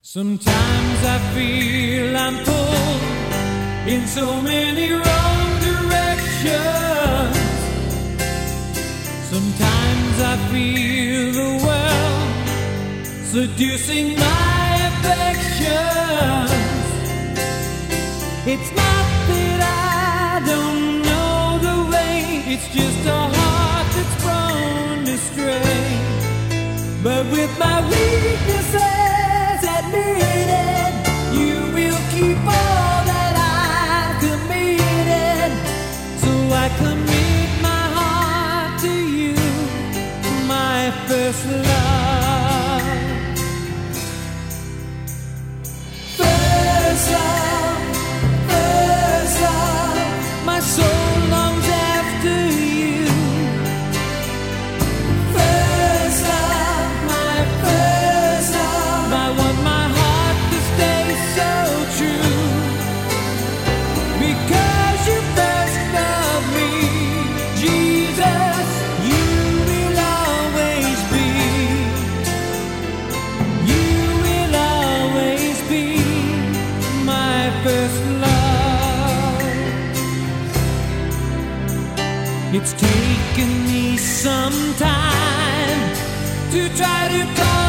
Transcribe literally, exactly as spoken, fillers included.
Sometimes I feel I'm pulled in so many wrong directions. Sometimes I feel the world seducing my affections. It's not that I don't know the way, it's just a heart that's prone to stray. But with my weaknesses admitted, you will keep all that I've committed. So I commit my heart to you, my first love. First love, first love, my soul longs after you. First love, my first love, I want my heart to stay so true. Because you first loved me, Jesus, you will always be. You will always be my first love. It's taken me some time to try to call